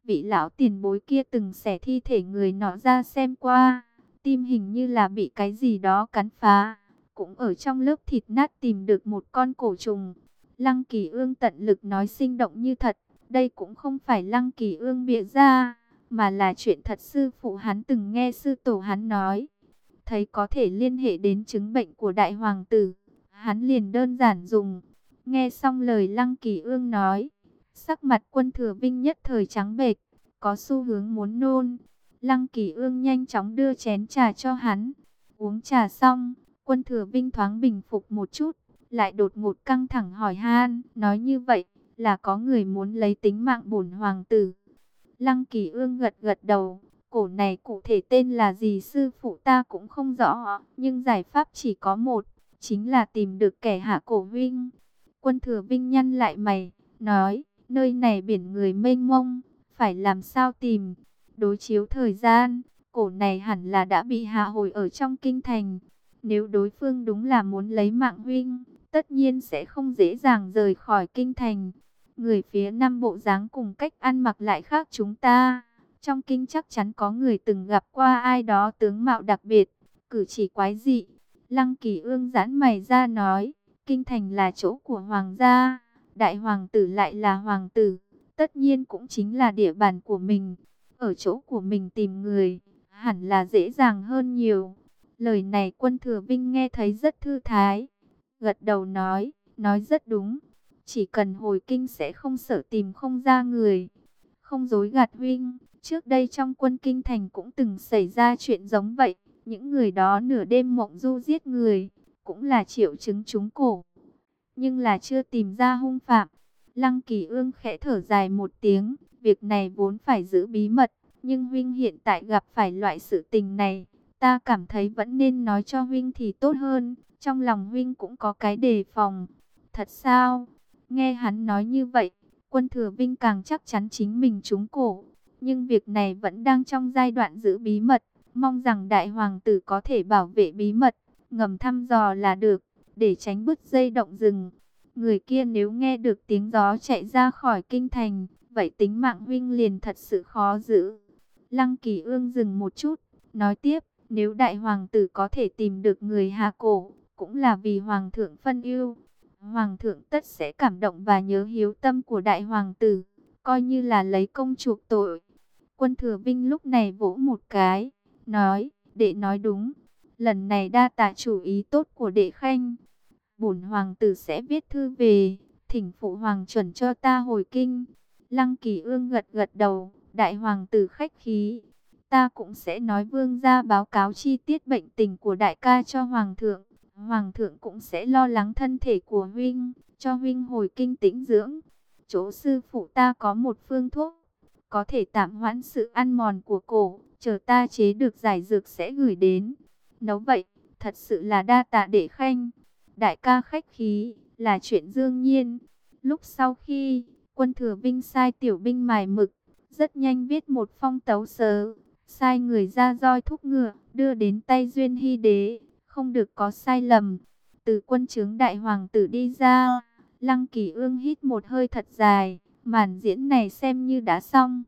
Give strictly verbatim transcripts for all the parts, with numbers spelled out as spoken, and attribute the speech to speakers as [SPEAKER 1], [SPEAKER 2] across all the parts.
[SPEAKER 1] Vị lão tiền bối kia từng xẻ thi thể người nọ ra xem qua, tim hình như là bị cái gì đó cắn phá. Cũng ở trong lớp thịt nát tìm được một con cổ trùng. Lăng Kỳ Ương tận lực nói sinh động như thật. Đây cũng không phải Lăng Kỳ Ương bịa ra, mà là chuyện thật sư phụ hắn từng nghe sư tổ hắn nói. Thấy có thể liên hệ đến chứng bệnh của đại hoàng tử, hắn liền đơn giản dùng. Nghe xong lời Lăng Kỳ Ương nói, sắc mặt Quân Thừa Vinh nhất thời trắng bệch, có xu hướng muốn nôn. Lăng Kỳ Ương nhanh chóng đưa chén trà cho hắn. Uống trà xong, Quân Thừa Vinh thoáng bình phục một chút, lại đột ngột căng thẳng hỏi han, nói như vậy là có người muốn lấy tính mạng bổn hoàng tử. Lăng Kỳ Ương gật gật đầu, cổ này cụ thể tên là gì sư phụ ta cũng không rõ, nhưng giải pháp chỉ có một, chính là tìm được kẻ hạ cổ huynh. Quân Thừa Vinh nhăn lại mày, nói, nơi này biển người mênh mông, phải làm sao tìm? Đối chiếu thời gian, cổ này hẳn là đã bị hạ hồi ở trong kinh thành. Nếu đối phương đúng là muốn lấy mạng huynh, tất nhiên sẽ không dễ dàng rời khỏi kinh thành. Người phía Nam bộ dáng cùng cách ăn mặc lại khác chúng ta. Trong kinh chắc chắn có người từng gặp qua ai đó tướng mạo đặc biệt, cử chỉ quái dị. Lăng Kỳ Ương giãn mày ra nói, kinh thành là chỗ của hoàng gia, đại hoàng tử lại là hoàng tử, tất nhiên cũng chính là địa bàn của mình. Ở chỗ của mình tìm người, hẳn là dễ dàng hơn nhiều. Lời này Quân Thừa Vinh nghe thấy rất thư thái, gật đầu nói, nói rất đúng. Chỉ cần hồi kinh sẽ không sợ tìm không ra người. Không dối gạt huynh, trước đây trong quân kinh thành cũng từng xảy ra chuyện giống vậy. Những người đó nửa đêm mộng du giết người, cũng là triệu chứng trúng cổ. Nhưng là chưa tìm ra hung phạm. Lăng Kỳ Ương khẽ thở dài một tiếng, việc này vốn phải giữ bí mật. Nhưng huynh hiện tại gặp phải loại sự tình này, ta cảm thấy vẫn nên nói cho huynh thì tốt hơn. Trong lòng huynh cũng có cái đề phòng. Thật sao? Nghe hắn nói như vậy, Quân Thừa Vinh càng chắc chắn chính mình trúng cổ. Nhưng việc này vẫn đang trong giai đoạn giữ bí mật. Mong rằng đại hoàng tử có thể bảo vệ bí mật, ngầm thăm dò là được, để tránh bứt dây động rừng. Người kia nếu nghe được tiếng gió chạy ra khỏi kinh thành, vậy tính mạng huynh liền thật sự khó giữ. Lăng Kỳ Ương dừng một chút, nói tiếp, nếu đại hoàng tử có thể tìm được người hạ cổ, cũng là vì hoàng thượng phân ưu. Hoàng thượng tất sẽ cảm động và nhớ hiếu tâm của đại hoàng tử, coi như là lấy công chuộc tội. Quân Thừa Vinh lúc này vỗ một cái, nói, đệ nói đúng, lần này đa tạ chủ ý tốt của đệ khanh. Bổn hoàng tử sẽ viết thư về, thỉnh phụ hoàng chuẩn cho ta hồi kinh. Lăng Kỳ Ương gật gật đầu, đại hoàng tử khách khí. Ta cũng sẽ nói vương gia báo cáo chi tiết bệnh tình của đại ca cho hoàng thượng. Hoàng thượng cũng sẽ lo lắng thân thể của huynh, cho huynh hồi kinh tĩnh dưỡng. Chỗ sư phụ ta có một phương thuốc, có thể tạm hoãn sự ăn mòn của cổ, chờ ta chế được giải dược sẽ gửi đến. Nấu vậy, thật sự là đa tạ đệ khanh. Đại ca khách khí, là chuyện đương nhiên. Lúc sau khi, Quân Thừa Vinh sai tiểu binh mài mực, rất nhanh viết một phong tấu sớ, sai người ra roi thúc ngựa, đưa đến tay Duyên Hy Đế, không được có sai lầm. Từ quân trướng đại hoàng tử đi ra, Lăng Kỳ Ương hít một hơi thật dài, màn diễn này xem như đã xong.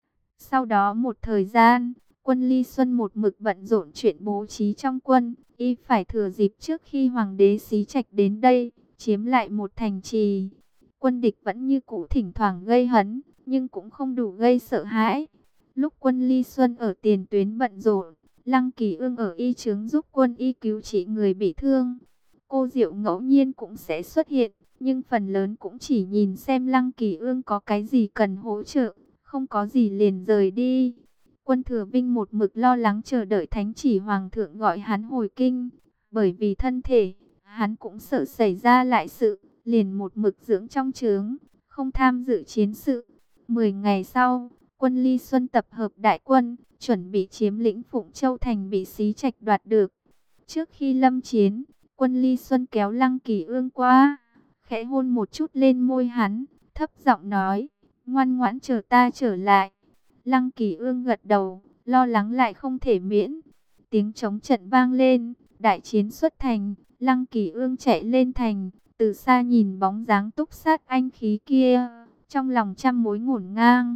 [SPEAKER 1] Sau đó một thời gian, Quân Ly Xuân một mực bận rộn chuyện bố trí trong quân, y phải thừa dịp trước khi hoàng đế Xí Trạch đến đây, chiếm lại một thành trì. Quân địch vẫn như cũ thỉnh thoảng gây hấn, nhưng cũng không đủ gây sợ hãi. Lúc Quân Ly Xuân ở tiền tuyến bận rộn, Lăng Kỳ Ương ở y trướng giúp quân y cứu trị người bị thương. Cô Diệu ngẫu nhiên cũng sẽ xuất hiện, nhưng phần lớn cũng chỉ nhìn xem Lăng Kỳ Ương có cái gì cần hỗ trợ, không có gì liền rời đi. Quân Thừa Vinh một mực lo lắng chờ đợi thánh chỉ hoàng thượng gọi hắn hồi kinh, bởi vì thân thể, hắn cũng sợ xảy ra lại sự, liền một mực dưỡng trong trướng, không tham dự chiến sự. Mười ngày sau, Quân Ly Xuân tập hợp đại quân, chuẩn bị chiếm lĩnh Phụng Châu thành bị Xí Trạch đoạt được. Trước khi lâm chiến, Quân Ly Xuân kéo Lăng Kỳ Ương qua, khẽ hôn một chút lên môi hắn, thấp giọng nói, ngoan ngoãn chờ ta trở lại. Lăng Kỳ Ương gật đầu, lo lắng lại không thể miễn. Tiếng trống trận vang lên, đại chiến xuất thành, Lăng Kỳ Ương chạy lên thành, từ xa nhìn bóng dáng túc sát anh khí kia, trong lòng trăm mối ngổn ngang.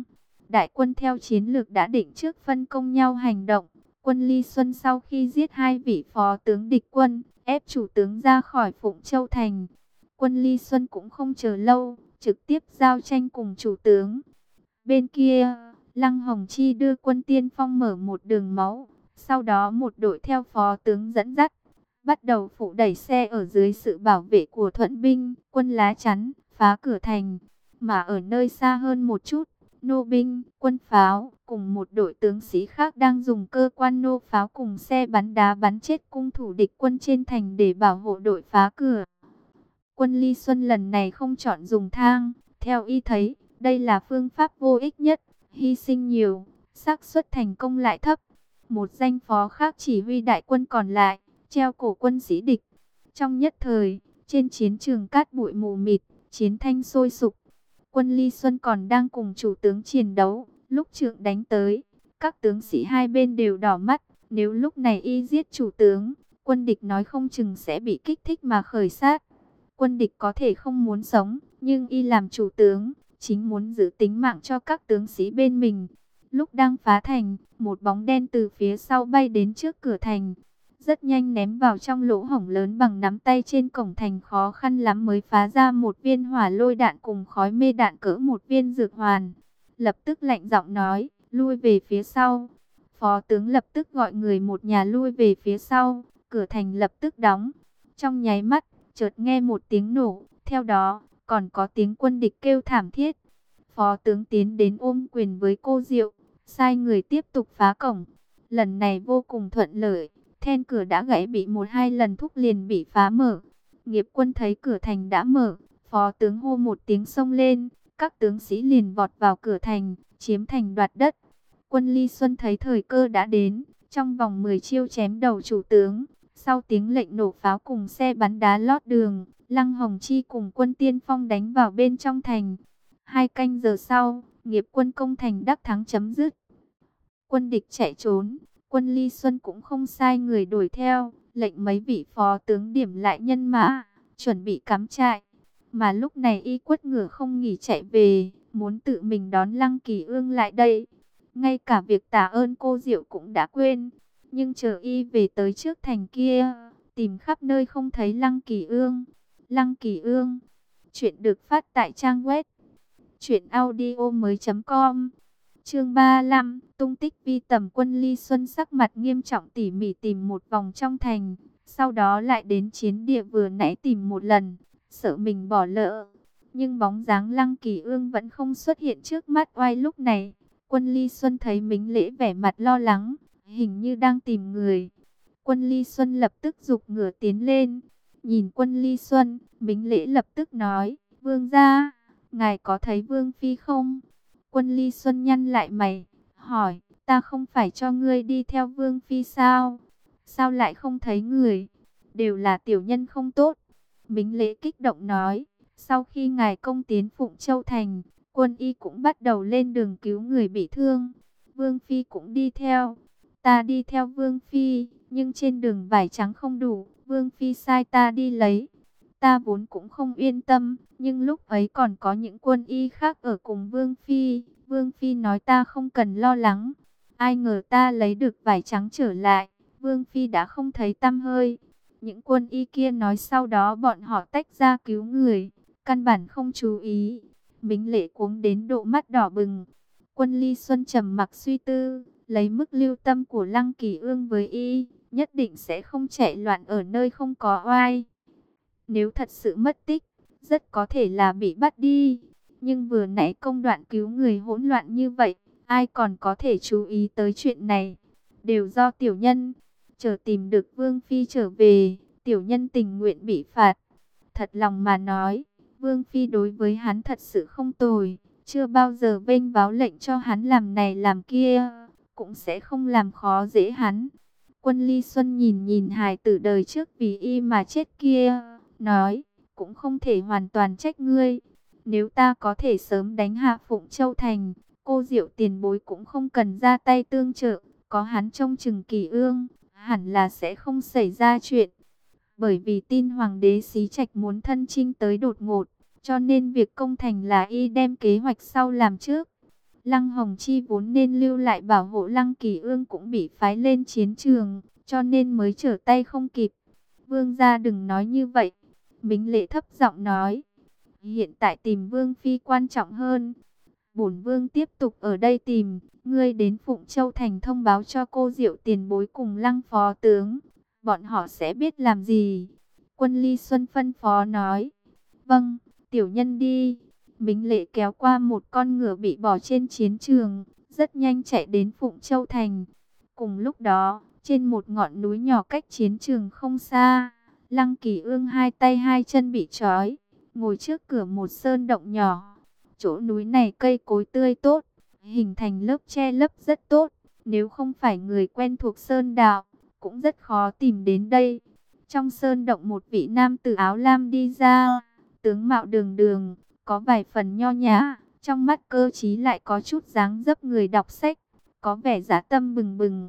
[SPEAKER 1] Đại quân theo chiến lược đã định trước phân công nhau hành động. Quân Ly Xuân sau khi giết hai vị phó tướng địch quân, ép chủ tướng ra khỏi Phụng Châu Thành. Quân Ly Xuân cũng không chờ lâu, trực tiếp giao tranh cùng chủ tướng. Bên kia, Lăng Hồng Chi đưa quân tiên phong mở một đường máu, sau đó một đội theo phó tướng dẫn dắt, bắt đầu phụ đẩy xe ở dưới sự bảo vệ của thuận binh, quân lá chắn, phá cửa thành. Mà ở nơi xa hơn một chút, nô binh, quân pháo, cùng một đội tướng sĩ khác đang dùng cơ quan nô pháo cùng xe bắn đá bắn chết cung thủ địch quân trên thành để bảo hộ đội phá cửa. Quân Ly Xuân lần này không chọn dùng thang, theo y thấy, đây là phương pháp vô ích nhất, hy sinh nhiều, xác suất thành công lại thấp. Một danh phó khác chỉ huy đại quân còn lại, treo cổ quân sĩ địch. Trong nhất thời, trên chiến trường cát bụi mù mịt, chiến thanh sôi sục. Quân Ly Xuân còn đang cùng chủ tướng chiến đấu, lúc trượng đánh tới, các tướng sĩ hai bên đều đỏ mắt. Nếu lúc này y giết chủ tướng, quân địch nói không chừng sẽ bị kích thích mà khởi sát. Quân địch có thể không muốn sống, nhưng y làm chủ tướng, chính muốn giữ tính mạng cho các tướng sĩ bên mình. Lúc đang phá thành, một bóng đen từ phía sau bay đến trước cửa thành, rất nhanh ném vào trong lỗ hổng lớn bằng nắm tay trên cổng thành, khó khăn lắm mới phá ra một viên hỏa lôi đạn cùng khói mê đạn cỡ một viên dược hoàn. Lập tức lạnh giọng nói, lui về phía sau. Phó tướng lập tức gọi người một nhà lui về phía sau, cửa thành lập tức đóng. Trong nháy mắt, chợt nghe một tiếng nổ, theo đó còn có tiếng quân địch kêu thảm thiết. Phó tướng tiến đến ôm quyền với cô Diệu, sai người tiếp tục phá cổng. Lần này vô cùng thuận lợi, then cửa đã gãy bị một hai lần thúc liền bị phá mở. Nghiệp quân thấy cửa thành đã mở, phó tướng hô một tiếng xông lên, các tướng sĩ liền vọt vào cửa thành, chiếm thành đoạt đất. Quân Ly Xuân thấy thời cơ đã đến, trong vòng mười chiêu chém đầu chủ tướng. Sau tiếng lệnh nổ pháo cùng xe bắn đá lót đường, Lăng Hồng Chi cùng quân tiên phong đánh vào bên trong thành. Hai canh giờ sau, nghiệp quân công thành đắc thắng chấm dứt. Quân địch chạy trốn, quân Ly Xuân cũng không sai người đuổi theo, lệnh mấy vị phó tướng điểm lại nhân mã, chuẩn bị cắm trại. Mà lúc này y quất ngựa không nghỉ chạy về, muốn tự mình đón Lăng Kỳ Ương lại đây. Ngay cả việc tạ ơn cô Diệu cũng đã quên. Nhưng chờ y về tới trước thành kia, tìm khắp nơi không thấy Lăng Kỳ Ương. Lăng Kỳ Ương. Chuyện được phát tại trang web truyện audio mới chấm com. Chương ba mươi lăm, tung tích vi tầm. Quân Ly Xuân sắc mặt nghiêm trọng tỉ mỉ tìm một vòng trong thành, sau đó lại đến chiến địa vừa nãy tìm một lần, sợ mình bỏ lỡ. Nhưng bóng dáng Lăng Kỳ Ương vẫn không xuất hiện trước mắt oai. Lúc này, Quân Ly Xuân thấy Mính Lễ vẻ mặt lo lắng, hình như đang tìm người. Quân Ly Xuân lập tức giục ngựa tiến lên. Nhìn Quân Ly Xuân, Mính Lễ lập tức nói, vương gia, ngài có thấy Vương Phi không? Quân Ly Xuân nhăn lại mày, hỏi, ta không phải cho ngươi đi theo Vương Phi sao? Sao lại không thấy người? Đều là tiểu nhân không tốt. Mính Lễ kích động nói, sau khi ngài công tiến Phụng Châu Thành, quân y cũng bắt đầu lên đường cứu người bị thương. Vương Phi cũng đi theo. Ta đi theo Vương Phi, nhưng trên đường vải trắng không đủ, Vương Phi sai ta đi lấy. Ta vốn cũng không yên tâm, nhưng lúc ấy còn có những quân y khác ở cùng Vương Phi. Vương Phi nói ta không cần lo lắng. Ai ngờ ta lấy được vải trắng trở lại, Vương Phi đã không thấy tăm hơi. Những quân y kia nói sau đó bọn họ tách ra cứu người, căn bản không chú ý. Mính Lễ cuống đến độ mắt đỏ bừng. Quân Ly Xuân trầm mặc suy tư, lấy mức lưu tâm của Lăng Kỳ Ương với y, nhất định sẽ không chạy loạn ở nơi không có oai. Nếu thật sự mất tích, rất có thể là bị bắt đi. Nhưng vừa nãy công đoạn cứu người hỗn loạn như vậy, ai còn có thể chú ý tới chuyện này? Đều do tiểu nhân. Chờ tìm được Vương Phi trở về, tiểu nhân tình nguyện bị phạt. Thật lòng mà nói, Vương Phi đối với hắn thật sự không tồi, chưa bao giờ vênh váo lệnh cho hắn làm này làm kia, cũng sẽ không làm khó dễ hắn. Quân Ly Xuân nhìn nhìn hài tử đời trước vì y mà chết kia, nói, cũng không thể hoàn toàn trách ngươi. Nếu ta có thể sớm đánh hạ Phụng Châu Thành, cô Diệu tiền bối cũng không cần ra tay tương trợ, có hắn trông chừng Kỳ Ương, hẳn là sẽ không xảy ra chuyện. Bởi vì tin Hoàng đế Xí Trạch muốn thân chinh tới đột ngột, cho nên việc công thành là y đem kế hoạch sau làm trước. Lăng Hồng Chi vốn nên lưu lại bảo hộ Lăng Kỳ Ương cũng bị phái lên chiến trường, cho nên mới trở tay không kịp. Vương gia đừng nói như vậy. Mính Lễ thấp giọng nói. Hiện tại tìm Vương Phi quan trọng hơn. Bổn Vương tiếp tục ở đây tìm. Ngươi đến Phụng Châu Thành thông báo cho cô Diệu tiền bối cùng Lăng phó tướng. Bọn họ sẽ biết làm gì. Quân Ly Xuân phân phó nói. Vâng, tiểu nhân đi. Mính Lễ kéo qua một con ngựa bị bỏ trên chiến trường, rất nhanh chạy đến Phụng Châu Thành. Cùng lúc đó, trên một ngọn núi nhỏ cách chiến trường không xa, Lăng Kỳ Ương hai tay hai chân bị trói, ngồi trước cửa một sơn động nhỏ. Chỗ núi này cây cối tươi tốt, hình thành lớp che lấp rất tốt. Nếu không phải người quen thuộc sơn đạo, cũng rất khó tìm đến đây. Trong sơn động một vị nam tử áo lam đi ra, tướng mạo đường đường, có vài phần nho nhã, trong mắt cơ trí lại có chút dáng dấp người đọc sách, có vẻ dã tâm bừng bừng.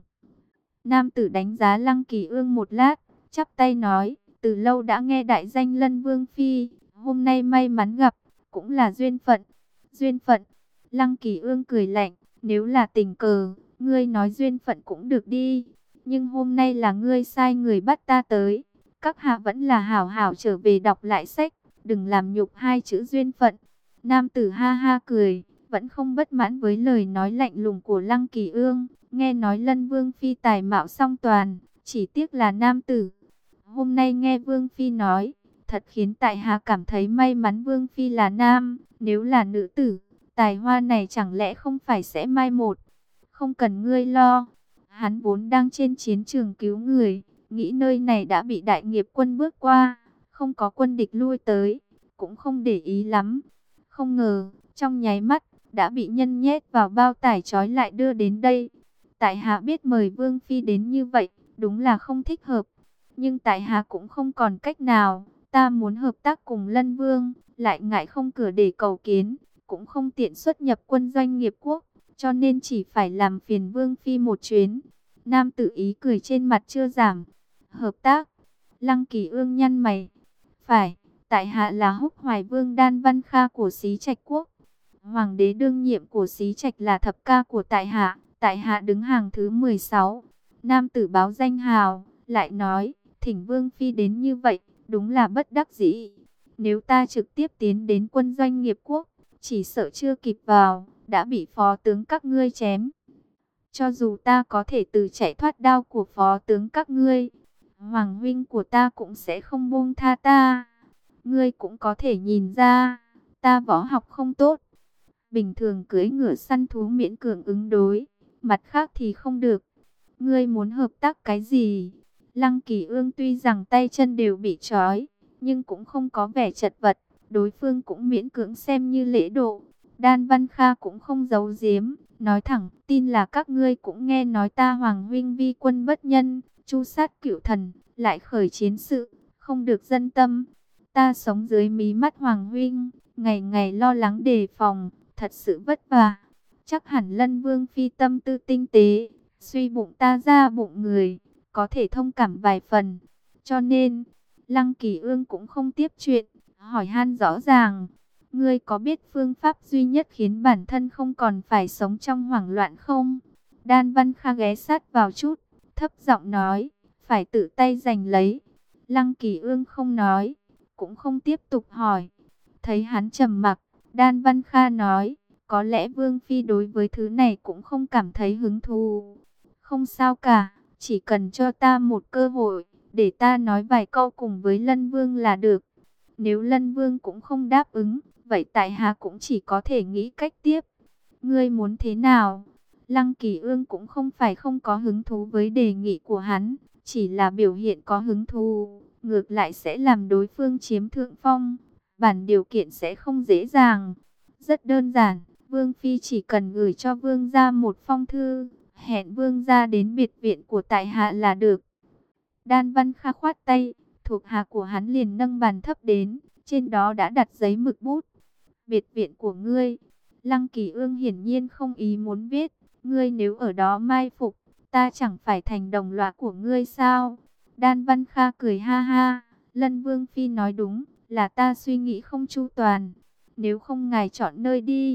[SPEAKER 1] Nam tử đánh giá Lăng Kỳ Ương một lát, chắp tay nói, từ lâu đã nghe đại danh Lân Vương Phi, hôm nay may mắn gặp, cũng là duyên phận. Duyên phận, Lăng Kỳ Ương cười lạnh, nếu là tình cờ, ngươi nói duyên phận cũng được đi, nhưng hôm nay là ngươi sai người bắt ta tới, các hạ vẫn là hảo hảo trở về đọc lại sách, đừng làm nhục hai chữ duyên phận. Nam tử ha ha cười, vẫn không bất mãn với lời nói lạnh lùng của Lăng Kỳ Ương. Nghe nói Lân Vương Phi tài mạo song toàn, chỉ tiếc là nam tử. Hôm nay nghe Vương Phi nói, thật khiến tại hạ cảm thấy may mắn Vương Phi là nam. Nếu là nữ tử, tài hoa này chẳng lẽ không phải sẽ mai một. Không cần ngươi lo, hắn vốn đang trên chiến trường cứu người, nghĩ nơi này đã bị đại nghiệp quân bước qua, không có quân địch lui tới, cũng không để ý lắm. Không ngờ, trong nháy mắt, đã bị nhân nhét vào bao tải trói lại đưa đến đây. Tại hạ biết mời Vương Phi đến như vậy, đúng là không thích hợp. Nhưng tại hạ cũng không còn cách nào, ta muốn hợp tác cùng Lân Vương, lại ngại không cửa để cầu kiến, cũng không tiện xuất nhập quân doanh nghiệp quốc, cho nên chỉ phải làm phiền Vương Phi một chuyến. Nam tử ý cười trên mặt chưa giảm. Hợp tác, Lăng Kỳ Ương nhăn mày. Phải, tại hạ là Húc Hoài Vương Đan Văn Kha của Xí Trạch Quốc. Hoàng đế đương nhiệm của Xí Trạch là thập ca của tại hạ, tại hạ đứng hàng thứ mười sáu. Nam tử báo danh hào, lại nói, thỉnh Vương Phi đến như vậy, đúng là bất đắc dĩ. Nếu ta trực tiếp tiến đến quân doanh nghiệp quốc, chỉ sợ chưa kịp vào, đã bị phó tướng các ngươi chém. Cho dù ta có thể từ chạy thoát đao của phó tướng các ngươi, Hoàng huynh của ta cũng sẽ không buông tha ta. Ngươi cũng có thể nhìn ra, ta võ học không tốt. Bình thường cưỡi ngựa săn thú miễn cường ứng đối, mặt khác thì không được. Ngươi muốn hợp tác cái gì? Lăng Kỳ Ương tuy rằng tay chân đều bị trói, nhưng cũng không có vẻ chật vật. Đối phương cũng miễn cưỡng xem như lễ độ. Đan Văn Kha cũng không giấu giếm, nói thẳng, tin là các ngươi cũng nghe nói ta Hoàng huynh vi quân bất nhân, chu sát cửu thần, lại khởi chiến sự, không được dân tâm. Ta sống dưới mí mắt Hoàng huynh, ngày ngày lo lắng đề phòng, thật sự vất vả. Chắc hẳn Lân Vương Phi tâm tư tinh tế, suy bụng ta ra bụng người, có thể thông cảm vài phần. Cho nên, Lăng Kỳ Ương cũng không tiếp chuyện, hỏi han rõ ràng. Ngươi có biết phương pháp duy nhất khiến bản thân không còn phải sống trong hoảng loạn không? Đan Văn Kha ghé sát vào chút, thấp giọng nói, phải tự tay giành lấy. Lăng Kỳ Ương không nói, cũng không tiếp tục hỏi. Thấy hắn trầm mặc, Đan Văn Kha nói, có lẽ Vương Phi đối với thứ này cũng không cảm thấy hứng thú. Không sao cả, chỉ cần cho ta một cơ hội, để ta nói vài câu cùng với Lân Vương là được. Nếu Lân Vương cũng không đáp ứng, vậy tại hạ cũng chỉ có thể nghĩ cách tiếp. Ngươi muốn thế nào? Lăng Kỳ Ương cũng không phải không có hứng thú với đề nghị của hắn, chỉ là biểu hiện có hứng thú, ngược lại sẽ làm đối phương chiếm thượng phong. Bản điều kiện sẽ không dễ dàng. Rất đơn giản, Vương Phi chỉ cần gửi cho Vương gia một phong thư, hẹn Vương gia đến biệt viện của tại hạ là được. Đan Văn Kha khoát tay, thuộc hạ của hắn liền nâng bàn thấp đến, trên đó đã đặt giấy mực bút. Biệt viện của ngươi. Lăng Kỳ Ương hiển nhiên không ý muốn viết. Ngươi nếu ở đó mai phục, ta chẳng phải thành đồng lõa của ngươi sao? Đan Văn Kha cười ha ha. Lân Vương Phi nói đúng, là ta suy nghĩ không chu toàn. Nếu không ngài chọn nơi đi,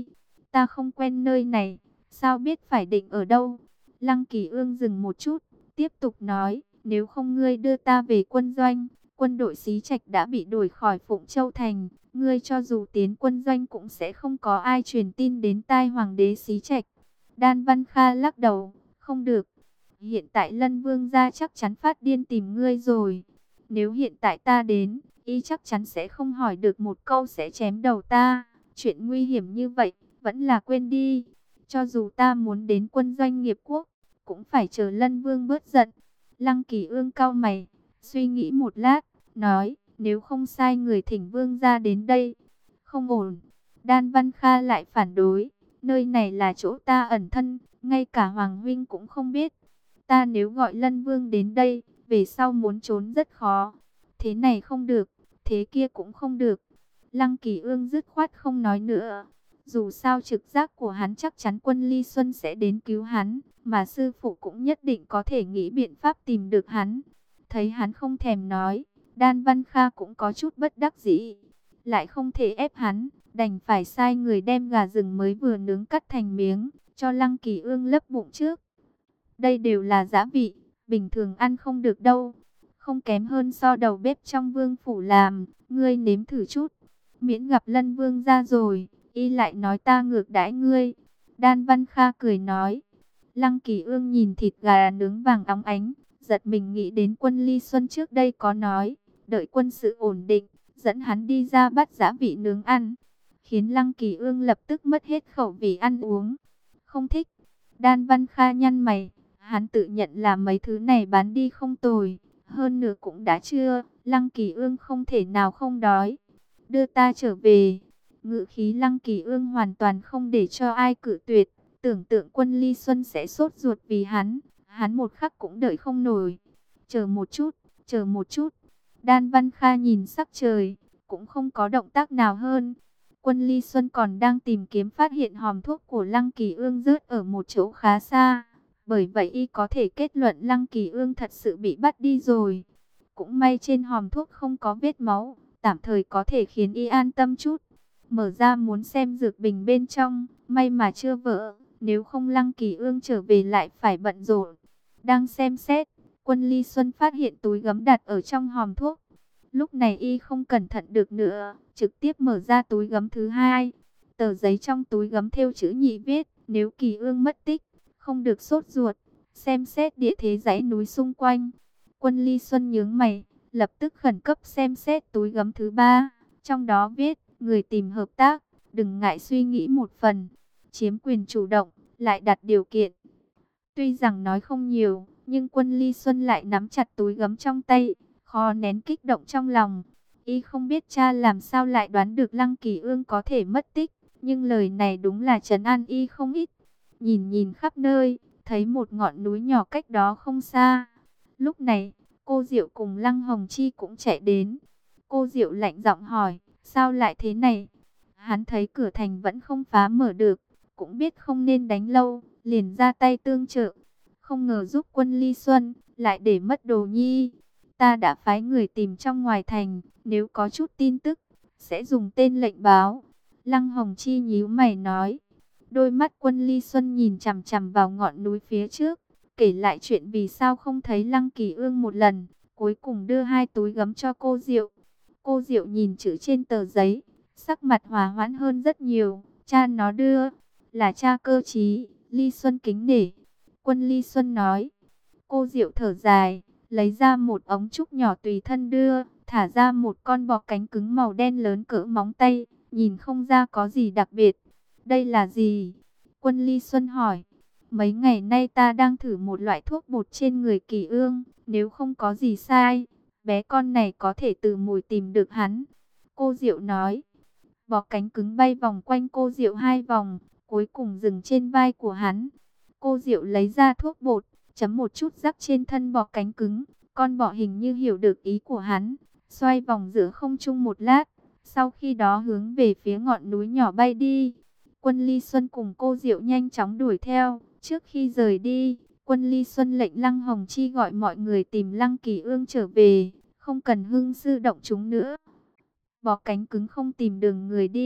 [SPEAKER 1] Ta không quen nơi này, sao biết phải định ở đâu? Lăng Kỳ Ương dừng một chút, tiếp tục nói, nếu không ngươi đưa ta về quân doanh, quân đội Xí Trạch đã bị đuổi khỏi Phụng Châu Thành, ngươi cho dù tiến quân doanh cũng sẽ không có ai truyền tin đến tai hoàng đế Xí Trạch. Đan Văn Kha lắc đầu, không được. Hiện tại Lân Vương gia chắc chắn phát điên tìm ngươi rồi. Nếu hiện tại ta đến, y chắc chắn sẽ không hỏi được một câu sẽ chém đầu ta. Chuyện nguy hiểm như vậy, vẫn là quên đi. Cho dù ta muốn đến quân doanh nghiệp quốc, cũng phải chờ Lân Vương bớt giận. Lăng Kỳ Ương cau mày, suy nghĩ một lát, nói, nếu không sai người thỉnh Vương gia đến đây. Không ổn. Đan Văn Kha lại phản đối, nơi này là chỗ ta ẩn thân, ngay cả Hoàng huynh cũng không biết. Ta nếu gọi Lân Vương đến đây, về sau muốn trốn rất khó. Thế này không được, thế kia cũng không được. Lăng Kỳ Ương dứt khoát không nói nữa. Dù sao trực giác của hắn chắc chắn Quân Ly Xuân sẽ đến cứu hắn, mà sư phụ cũng nhất định có thể nghĩ biện pháp tìm được hắn. Thấy hắn không thèm nói, Đan Văn Kha cũng có chút bất đắc dĩ. Lại không thể ép hắn, đành phải sai người đem gà rừng mới vừa nướng cắt thành miếng, cho Lăng Kỳ Ương lấp bụng trước. Đây đều là gia vị, bình thường ăn không được đâu. Không kém hơn so đầu bếp trong vương phủ làm, ngươi nếm thử chút. Miễn gặp Lân Vương ra rồi, y lại nói ta ngược đãi ngươi. Đan Văn Kha cười nói. Lăng Kỳ Ương nhìn thịt gà nướng vàng óng ánh, giật mình nghĩ đến Quân Ly Xuân trước đây có nói, đợi quân sự ổn định, dẫn hắn đi ra bắt giã vị nướng ăn. Khiến Lăng Kỳ Ương lập tức mất hết khẩu vị ăn uống. Không thích. Đan Văn Kha nhăn mày. Hắn tự nhận là mấy thứ này bán đi không tồi, hơn nữa cũng đã trưa, Lăng Kỳ Ương không thể nào không đói. Đưa ta trở về. Ngự khí Lăng Kỳ Ương hoàn toàn không để cho ai cự tuyệt, tưởng tượng Quân Ly Xuân sẽ sốt ruột vì hắn, hắn một khắc cũng đợi không nổi. Chờ một chút, chờ một chút. Đan Văn Kha nhìn sắc trời, cũng không có động tác nào hơn. Quân Ly Xuân còn đang tìm kiếm, phát hiện hòm thuốc của Lăng Kỳ Ương rớt ở một chỗ khá xa. Bởi vậy y có thể kết luận Lăng Kỳ Ương thật sự bị bắt đi rồi. Cũng may trên hòm thuốc không có vết máu, tạm thời có thể khiến y an tâm chút. Mở ra muốn xem dược bình bên trong, may mà chưa vỡ, nếu không Lăng Kỳ Ương trở về lại phải bận rộn. Đang xem xét, Quân Ly Xuân phát hiện túi gấm đặt ở trong hòm thuốc. Lúc này y không cẩn thận được nữa, trực tiếp mở ra túi gấm thứ hai. Tờ giấy trong túi gấm thêu chữ nhị viết, nếu Kỳ Ương mất tích, không được sốt ruột, xem xét địa thế dãy núi xung quanh. Quân Ly Xuân nhướng mày, lập tức khẩn cấp xem xét túi gấm thứ ba. Trong đó viết, người tìm hợp tác, đừng ngại suy nghĩ một phần, chiếm quyền chủ động, lại đặt điều kiện. Tuy rằng nói không nhiều, nhưng Quân Ly Xuân lại nắm chặt túi gấm trong tay, khó nén kích động trong lòng. Y không biết cha làm sao lại đoán được Lăng Kỳ Ương có thể mất tích, nhưng lời này đúng là trấn an y không ít. Nhìn nhìn khắp nơi, thấy một ngọn núi nhỏ cách đó không xa. Lúc này, cô Diệu cùng Lăng Hồng Chi cũng chạy đến. Cô Diệu lạnh giọng hỏi, sao lại thế này? Hắn thấy cửa thành vẫn không phá mở được, cũng biết không nên đánh lâu, liền ra tay tương trợ. Không ngờ giúp Quân Ly Xuân, lại để mất đồ nhi. Ta đã phái người tìm trong ngoài thành, nếu có chút tin tức, sẽ dùng tên lệnh báo. Lăng Hồng Chi nhíu mày nói. Đôi mắt Quân Ly Xuân nhìn chằm chằm vào ngọn núi phía trước, kể lại chuyện vì sao không thấy Lăng Kỳ Ương một lần, cuối cùng đưa hai túi gấm cho cô Diệu. Cô Diệu nhìn chữ trên tờ giấy, sắc mặt hòa hoãn hơn rất nhiều. Cha nó đưa, là cha cơ trí, Ly Xuân kính nể. Quân Ly Xuân nói. Cô Diệu thở dài, lấy ra một ống trúc nhỏ tùy thân đưa, thả ra một con bọ cánh cứng màu đen lớn cỡ móng tay, nhìn không ra có gì đặc biệt. Đây là gì? Quân Ly Xuân hỏi. Mấy ngày nay ta đang thử một loại thuốc bột trên người Kỳ Ương, nếu không có gì sai, bé con này có thể từ mùi tìm được hắn. Cô Diệu nói. Bọ cánh cứng bay vòng quanh cô Diệu hai vòng, cuối cùng dừng trên vai của hắn. Cô Diệu lấy ra thuốc bột, chấm một chút rắc trên thân bọ cánh cứng. Con bọ hình như hiểu được ý của hắn, xoay vòng giữa không trung một lát, sau khi đó hướng về phía ngọn núi nhỏ bay đi. Quân Ly Xuân cùng cô Diệu nhanh chóng đuổi theo. Trước khi rời đi, Quân Ly Xuân lệnh Lăng Hồng Chi gọi mọi người tìm Lăng Kỳ Ương trở về, không cần hưng sư động chúng nữa. Bọ cánh cứng không tìm đường người đi,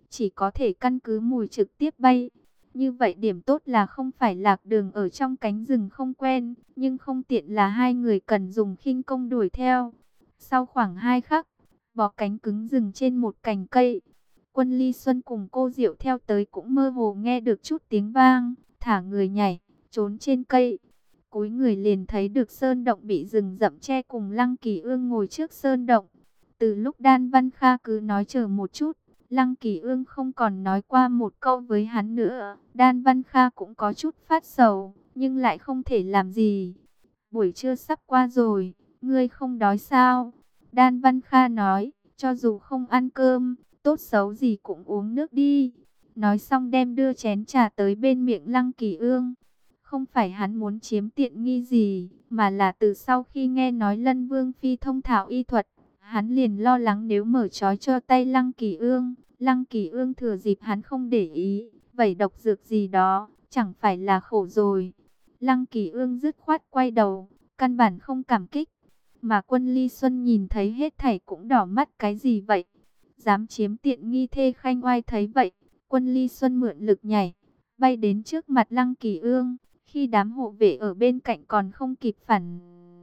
[SPEAKER 1] chỉ có thể căn cứ mùi trực tiếp bay. Như vậy điểm tốt là không phải lạc đường ở trong cánh rừng không quen, nhưng không tiện là hai người cần dùng khinh công đuổi theo. Sau khoảng hai khắc, bó cánh cứng rừng trên một cành cây. Quân Ly Xuân cùng cô Diệu theo tới cũng mơ hồ nghe được chút tiếng vang, thả người nhảy, trốn trên cây. Cúi người liền thấy được sơn động bị rừng rậm che cùng Lăng Kỳ Ương ngồi trước sơn động. Từ lúc Đan Văn Kha cứ nói chờ một chút, Lăng Kỳ Ương không còn nói qua một câu với hắn nữa. Đan Văn Kha cũng có chút phát sầu, nhưng lại không thể làm gì. Buổi trưa sắp qua rồi, ngươi không đói sao? Đan Văn Kha nói, cho dù không ăn cơm, tốt xấu gì cũng uống nước đi. Nói xong đem đưa chén trà tới bên miệng Lăng Kỳ Ương. Không phải hắn muốn chiếm tiện nghi gì, mà là từ sau khi nghe nói Lân Vương Phi thông thạo y thuật, hắn liền lo lắng nếu mở trói cho tay Lăng Kỳ Ương, Lăng Kỳ Ương thừa dịp hắn không để ý, vẩy độc dược gì đó, chẳng phải là khổ rồi. Lăng Kỳ Ương dứt khoát quay đầu, căn bản không cảm kích. Mà Quân Ly Xuân nhìn thấy hết thảy cũng đỏ mắt, cái gì vậy? Dám chiếm tiện nghi thê khanh oai thấy vậy, Quân Ly Xuân mượn lực nhảy, bay đến trước mặt Lăng Kỳ Ương. Khi đám hộ vệ ở bên cạnh còn không kịp phản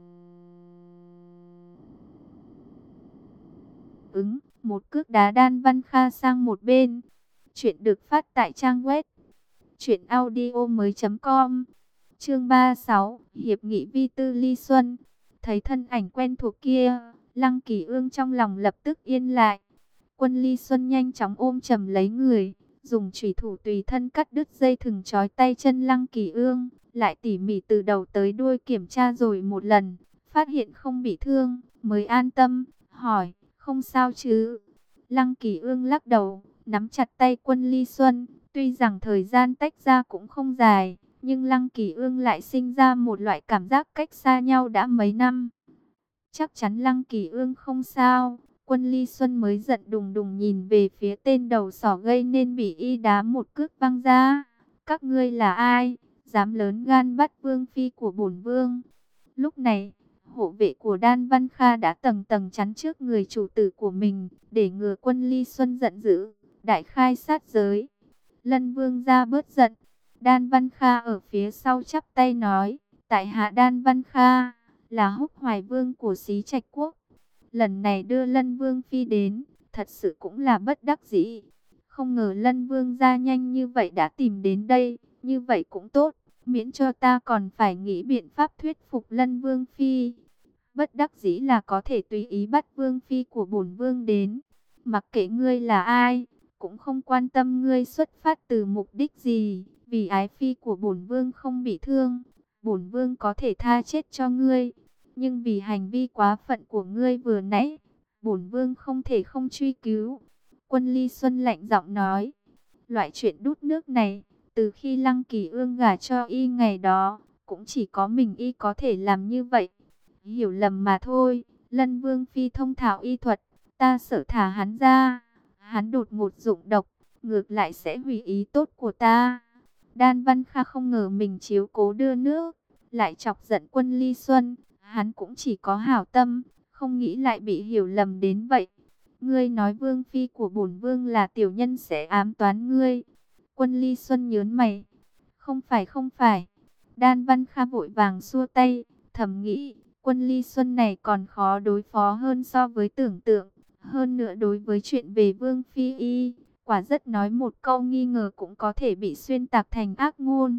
[SPEAKER 1] ứng, một cước đá Đan Văn Kha sang một bên. Chuyện được phát tại trang web truyện audio mới chấm com. Chương ba mươi sáu, hiệp nghị vi tư Ly Xuân. Thấy thân ảnh quen thuộc kia, Lăng Kỳ Ương trong lòng lập tức yên lại. Quân Ly Xuân nhanh chóng ôm chầm lấy người, dùng chủy thủ tùy thân cắt đứt dây thừng trói tay chân Lăng Kỳ Ương, lại tỉ mỉ từ đầu tới đuôi kiểm tra rồi một lần, phát hiện không bị thương, mới an tâm, hỏi, không sao chứ? Lăng Kỳ Ương lắc đầu, nắm chặt tay Quân Ly Xuân, tuy rằng thời gian tách ra cũng không dài, nhưng Lăng Kỳ Ương lại sinh ra một loại cảm giác cách xa nhau đã mấy năm. Chắc chắn Lăng Kỳ Ương không sao. Quân Ly Xuân mới giận đùng đùng nhìn về phía tên đầu sỏ gây nên bị y đá một cước văng ra. Các ngươi là ai? Dám lớn gan bắt vương phi của bổn vương. Lúc này, hộ vệ của Đan Văn Kha đã tầng tầng chắn trước người chủ tử của mình, để ngừa Quân Ly Xuân giận dữ, đại khai sát giới. Lân vương ra bớt giận. Đan Văn Kha ở phía sau chắp tay nói, tại hạ Đan Văn Kha, là Húc Hoài Vương của Xí Trạch Quốc. Lần này đưa Lân Vương Phi đến, thật sự cũng là bất đắc dĩ. Không ngờ Lân Vương ra nhanh như vậy đã tìm đến đây, như vậy cũng tốt, miễn cho ta còn phải nghĩ biện pháp thuyết phục Lân Vương Phi. Bất đắc dĩ là có thể tùy ý bắt Vương Phi của bổn Vương đến. Mặc kệ ngươi là ai, cũng không quan tâm ngươi xuất phát từ mục đích gì, vì ái Phi của bổn Vương không bị thương, bổn Vương có thể tha chết cho ngươi. Nhưng vì hành vi quá phận của ngươi vừa nãy, bổn vương không thể không truy cứu. Quân Ly Xuân lạnh giọng nói, loại chuyện đút nước này, từ khi Lăng Kỳ Ương gả cho y ngày đó, cũng chỉ có mình y có thể làm như vậy. Hiểu lầm mà thôi, Lân Vương Phi thông thạo y thuật, ta sợ thả hắn ra, hắn đột ngột dụng độc, ngược lại sẽ hủy ý tốt của ta. Đan Văn Kha không ngờ mình chiếu cố đưa nước, lại chọc giận Quân Ly Xuân. Hắn cũng chỉ có hảo tâm, không nghĩ lại bị hiểu lầm đến vậy. Ngươi nói vương phi của bổn vương là tiểu nhân sẽ ám toán ngươi. Quân Ly Xuân nhớn mày. Không phải không phải. Đan Văn Kha vội vàng xua tay, thầm nghĩ, Quân Ly Xuân này còn khó đối phó hơn so với tưởng tượng. Hơn nữa đối với chuyện về vương phi y, quả rất nói một câu nghi ngờ cũng có thể bị xuyên tạc thành ác ngôn.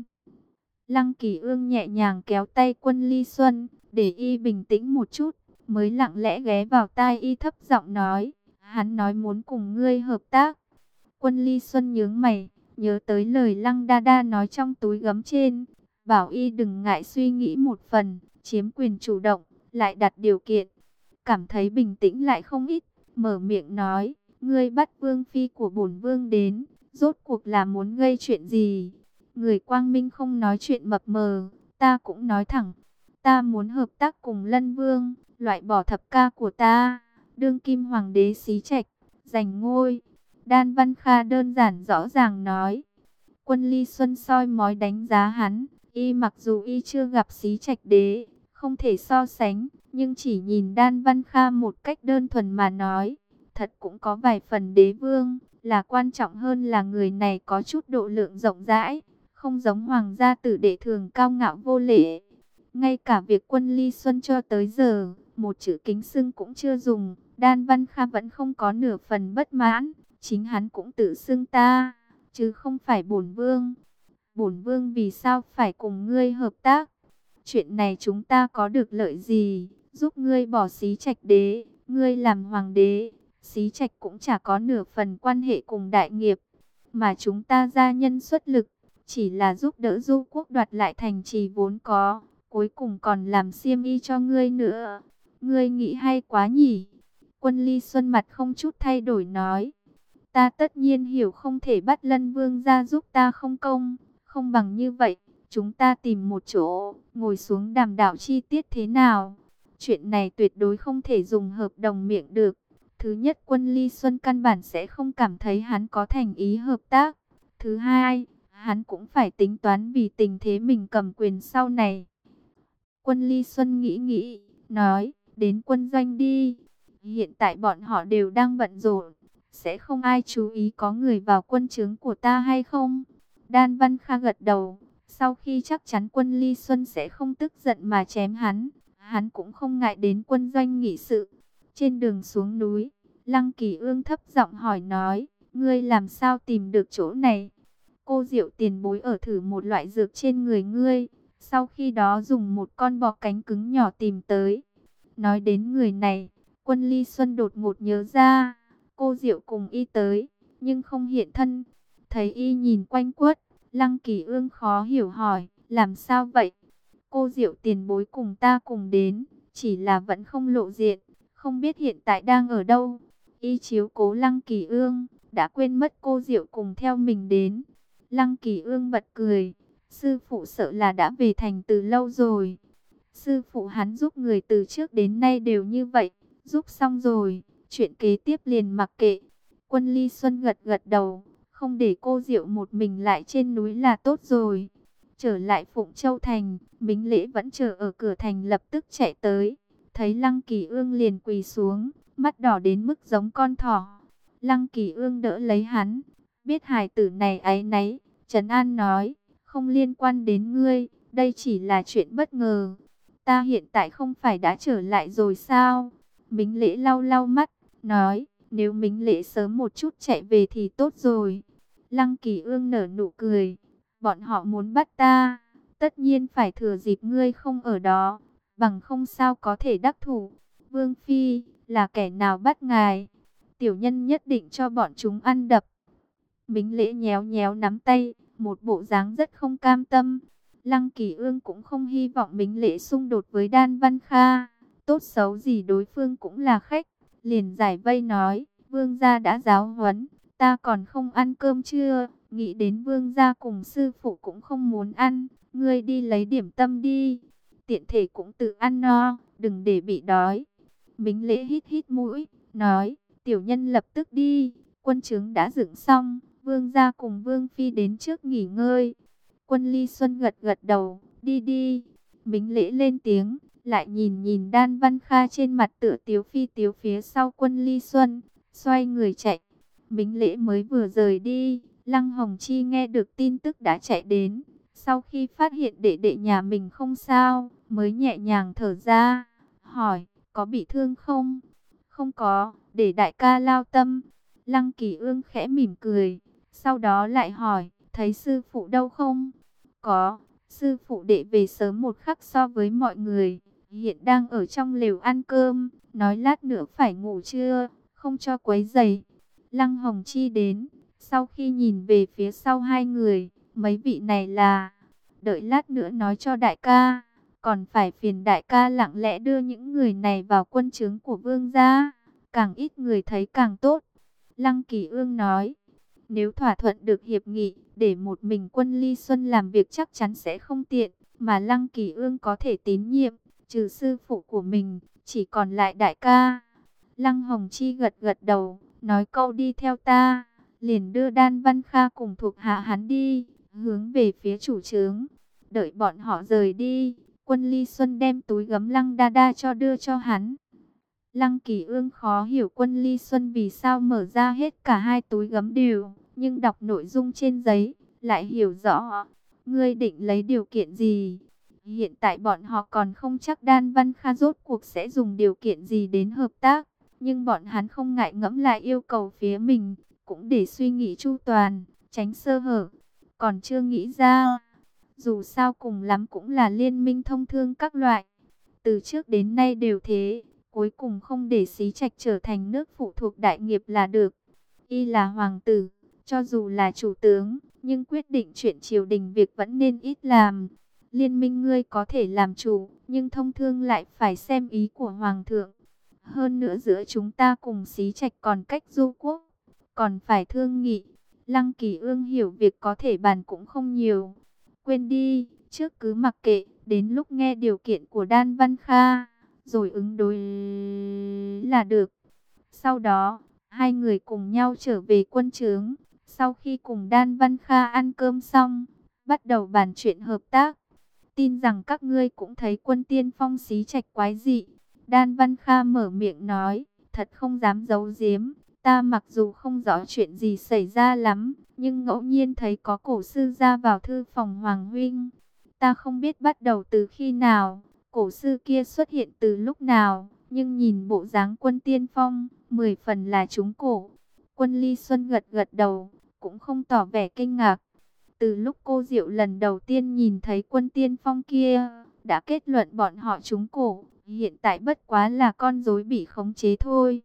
[SPEAKER 1] Lăng Kỳ Ương nhẹ nhàng kéo tay Quân Ly Xuân, để y bình tĩnh một chút, mới lặng lẽ ghé vào tai y thấp giọng nói, hắn nói muốn cùng ngươi hợp tác. Quân Ly Xuân nhướng mày, nhớ tới lời Lăng Đa Đa nói trong túi gấm trên, bảo y đừng ngại suy nghĩ một phần, chiếm quyền chủ động, lại đặt điều kiện. Cảm thấy bình tĩnh lại không ít, mở miệng nói, ngươi bắt vương phi của bổn vương đến, rốt cuộc là muốn gây chuyện gì? Người quang minh không nói chuyện mập mờ, ta cũng nói thẳng. Ta muốn hợp tác cùng Lân Vương, loại bỏ thập ca của ta, đương kim hoàng đế Xí Trạch, giành ngôi. Đan Văn Kha đơn giản rõ ràng nói. Quân Ly Xuân soi mói đánh giá hắn, y mặc dù y chưa gặp Xí Trạch đế, không thể so sánh, nhưng chỉ nhìn Đan Văn Kha một cách đơn thuần mà nói, thật cũng có vài phần đế vương, là quan trọng hơn là người này có chút độ lượng rộng rãi, không giống hoàng gia tử đệ thường cao ngạo vô lễ. Ngay cả việc Quân Ly Xuân cho tới giờ, một chữ kính xưng cũng chưa dùng, Đan Văn Kha vẫn không có nửa phần bất mãn, chính hắn cũng tự xưng ta, chứ không phải bổn vương. Bổn vương vì sao phải cùng ngươi hợp tác? Chuyện này chúng ta có được lợi gì? Giúp ngươi bỏ Xí Trạch đế, ngươi làm hoàng đế, Xí Trạch cũng chả có nửa phần quan hệ cùng đại nghiệp, mà chúng ta gia nhân xuất lực, chỉ là giúp đỡ Du quốc đoạt lại thành trì vốn có, cuối cùng còn làm xiêm y cho ngươi nữa. Ngươi nghĩ hay quá nhỉ? Quân Ly Xuân mặt không chút thay đổi nói, ta tất nhiên hiểu không thể bắt Lân Vương ra giúp ta không công, không bằng như vậy, chúng ta tìm một chỗ, ngồi xuống đàm đạo chi tiết thế nào? Chuyện này tuyệt đối không thể dùng hợp đồng miệng được. Thứ nhất, Quân Ly Xuân căn bản sẽ không cảm thấy hắn có thành ý hợp tác. Thứ hai, hắn cũng phải tính toán vì tình thế mình cầm quyền sau này. Quân Ly Xuân nghĩ nghĩ, nói, đến quân doanh đi. Hiện tại bọn họ đều đang bận rộn, sẽ không ai chú ý có người vào quân trướng của ta hay không? Đan Văn Kha gật đầu, sau khi chắc chắn Quân Ly Xuân sẽ không tức giận mà chém hắn, hắn cũng không ngại đến quân doanh nghị sự. Trên đường xuống núi, Lăng Kỳ Ương thấp giọng hỏi nói, ngươi làm sao tìm được chỗ này? Cô Diệu tiền bối ở thử một loại dược trên người ngươi, sau khi đó dùng một con bọ cánh cứng nhỏ tìm tới. Nói đến người này, Quân Ly Xuân đột ngột nhớ ra, cô Diệu cùng y tới, nhưng không hiện thân. Thấy y nhìn quanh quất, Lăng Kỳ Ương khó hiểu hỏi, làm sao vậy? Cô Diệu tiền bối cùng ta cùng đến, chỉ là vẫn không lộ diện, không biết hiện tại đang ở đâu. Y chiếu cố Lăng Kỳ Ương, đã quên mất cô Diệu cùng theo mình đến. Lăng Kỳ Ương bật cười, sư phụ sợ là đã về thành từ lâu rồi. Sư phụ hắn giúp người từ trước đến nay đều như vậy, giúp xong rồi, chuyện kế tiếp liền mặc kệ. Quân Ly Xuân gật gật đầu, không để cô Diệu một mình lại trên núi là tốt rồi. Trở lại Phụng Châu Thành, Mính Lễ vẫn chờ ở cửa thành lập tức chạy tới. Thấy Lăng Kỳ Ương liền quỳ xuống, mắt đỏ đến mức giống con thỏ. Lăng Kỳ Ương đỡ lấy hắn, biết hài tử này áy náy, trấn an nói, không liên quan đến ngươi, đây chỉ là chuyện bất ngờ. Ta hiện tại không phải đã trở lại rồi sao? Mính Lễ lau lau mắt, nói, nếu Mính Lễ sớm một chút chạy về thì tốt rồi. Lăng Kỳ Ương nở nụ cười, bọn họ muốn bắt ta, tất nhiên phải thừa dịp ngươi không ở đó, bằng không sao có thể đắc thủ. Vương Phi, là kẻ nào bắt ngài? Tiểu nhân nhất định cho bọn chúng ăn đập. Mính Lễ nhéo nhéo nắm tay, một bộ dáng rất không cam tâm. Lăng Kỳ Ương cũng không hy vọng Mính Lễ xung đột với Đan Văn Kha, tốt xấu gì đối phương cũng là khách, liền giải vây nói, vương gia đã giáo huấn, ta còn không ăn cơm chưa? Nghĩ đến vương gia cùng sư phụ cũng không muốn ăn, ngươi đi lấy điểm tâm đi, tiện thể cũng tự ăn no, đừng để bị đói. Mính Lễ hít hít mũi, nói, tiểu nhân lập tức đi, quân trướng đã dựng xong, vương gia cùng vương phi đến trước nghỉ ngơi. Quân Ly Xuân gật gật đầu, đi đi. Mính Lễ lên tiếng, lại nhìn nhìn Đan Văn Kha trên mặt tựa tiếu phi tiếu phía sau Quân Ly Xuân, xoay người chạy. Mính Lễ mới vừa rời đi, Lăng Hồng Chi nghe được tin tức đã chạy đến. Sau khi phát hiện đệ đệ nhà mình không sao, mới nhẹ nhàng thở ra, hỏi, có bị thương không? Không có, để đại ca lao tâm. Lăng Kỳ Ương khẽ mỉm cười, sau đó lại hỏi, thấy sư phụ đâu không? Có, sư phụ đệ về sớm một khắc so với mọi người, hiện đang ở trong lều ăn cơm, nói lát nữa phải ngủ trưa, không cho quấy rầy. Lăng Hồng Chi đến, sau khi nhìn về phía sau hai người, mấy vị này là, đợi lát nữa nói cho đại ca, còn phải phiền đại ca lặng lẽ đưa những người này vào quân trướng của vương gia, càng ít người thấy càng tốt. Lăng Kỳ Ương nói, nếu thỏa thuận được hiệp nghị, để một mình Quân Ly Xuân làm việc chắc chắn sẽ không tiện, mà Lăng Kỳ Ương có thể tín nhiệm, trừ sư phụ của mình, chỉ còn lại đại ca. Lăng Hồng Chi gật gật đầu, nói câu đi theo ta, liền đưa Đan Văn Kha cùng thuộc hạ hắn đi, hướng về phía chủ trướng. Đợi bọn họ rời đi, Quân Ly Xuân đem túi gấm Lăng Đa Đa cho đưa cho hắn. Lăng Kỳ Ương khó hiểu Quân Ly Xuân vì sao mở ra hết cả hai túi gấm đều, nhưng đọc nội dung trên giấy, lại hiểu rõ. Ngươi định lấy điều kiện gì? Hiện tại bọn họ còn không chắc Đan Văn Kha rốt cuộc sẽ dùng điều kiện gì đến hợp tác, nhưng bọn hắn không ngại ngẫm lại yêu cầu phía mình, cũng để suy nghĩ chu toàn, tránh sơ hở. Còn chưa nghĩ ra, dù sao cùng lắm cũng là liên minh thông thương các loại. Từ trước đến nay đều thế, cuối cùng không để Xí Trạch trở thành nước phụ thuộc đại nghiệp là được. Y là hoàng tử, cho dù là chủ tướng, nhưng quyết định chuyện triều đình việc vẫn nên ít làm. Liên minh ngươi có thể làm chủ, nhưng thông thương lại phải xem ý của hoàng thượng. Hơn nữa giữa chúng ta cùng Xí Trạch còn cách du quốc, còn phải thương nghị. Lăng Kỳ Ương hiểu việc có thể bàn cũng không nhiều. Quên đi, trước cứ mặc kệ, đến lúc nghe điều kiện của Đan Văn Kha, rồi ứng đối là được. Sau đó, hai người cùng nhau trở về quân trướng. Sau khi cùng Đan Văn Kha ăn cơm xong, bắt đầu bàn chuyện hợp tác. Tin rằng các ngươi cũng thấy Quân Tiên Phong Xí Trạch quái dị. Đan Văn Kha mở miệng nói, thật không dám giấu giếm. Ta mặc dù không rõ chuyện gì xảy ra lắm, nhưng ngẫu nhiên thấy có cổ sư ra vào thư phòng Hoàng huynh. Ta không biết bắt đầu từ khi nào, cổ sư kia xuất hiện từ lúc nào, nhưng nhìn bộ dáng Quân Tiên Phong, mười phần là trúng cổ. Quân Ly Xuân gật gật đầu, cũng không tỏ vẻ kinh ngạc. Từ lúc cô Diệu lần đầu tiên nhìn thấy Quân Tiên Phong kia, đã kết luận bọn họ trúng cổ, hiện tại bất quá là con rối bị khống chế thôi.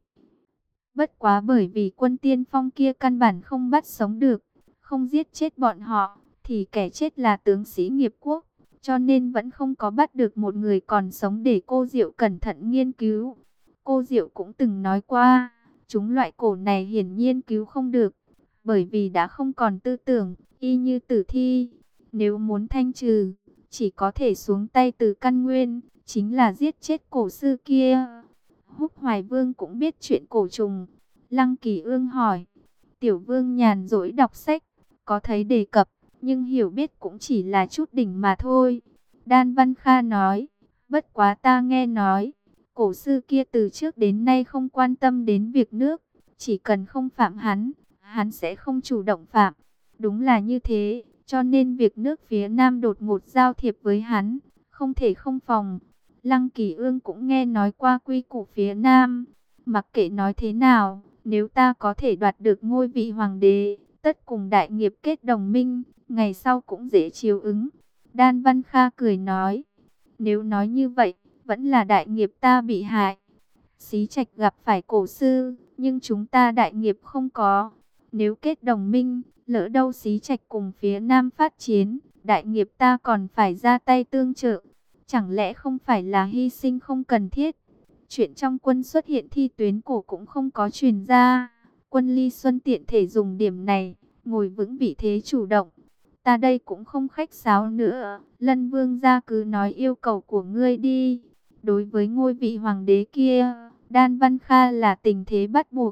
[SPEAKER 1] Bất quá bởi vì Quân Tiên Phong kia căn bản không bắt sống được, không giết chết bọn họ, thì kẻ chết là tướng sĩ nghiệp quốc, cho nên vẫn không có bắt được một người còn sống để cô Diệu cẩn thận nghiên cứu. Cô Diệu cũng từng nói qua, chúng loại cổ này hiển nhiên cứu không được, bởi vì đã không còn tư tưởng, y như tử thi. Nếu muốn thanh trừ, chỉ có thể xuống tay từ căn nguyên, chính là giết chết cổ sư kia. Húc Hoài Vương cũng biết chuyện cổ trùng. Lăng Kỳ Ương hỏi, Tiểu Vương nhàn rỗi đọc sách, có thấy đề cập, nhưng hiểu biết cũng chỉ là chút đỉnh mà thôi. Đan Văn Kha nói, bất quá ta nghe nói, cổ sư kia từ trước đến nay không quan tâm đến việc nước, chỉ cần không phạm hắn, hắn sẽ không chủ động phạm. Đúng là như thế, cho nên việc nước phía Nam đột ngột giao thiệp với hắn, không thể không phòng. Lăng Kỳ Ương cũng nghe nói qua quy củ phía Nam. Mặc kệ nói thế nào, nếu ta có thể đoạt được ngôi vị hoàng đế, tất cùng đại nghiệp kết đồng minh, ngày sau cũng dễ chiếu ứng. Đan Văn Kha cười nói, nếu nói như vậy, vẫn là đại nghiệp ta bị hại. Xí Trạch gặp phải cổ sư, nhưng chúng ta đại nghiệp không có. Nếu kết đồng minh, lỡ đâu Xí Trạch cùng phía Nam phát chiến, đại nghiệp ta còn phải ra tay tương trợ. Chẳng lẽ không phải là hy sinh không cần thiết? Chuyện trong quân xuất hiện thi tuyến cổ cũng không có truyền ra. Quân Ly Xuân tiện thể dùng điểm này, ngồi vững vị thế chủ động. Ta đây cũng không khách sáo nữa. Lân Vương gia cứ nói yêu cầu của ngươi đi. Đối với ngôi vị hoàng đế kia, Đan Văn Kha là tình thế bắt buộc.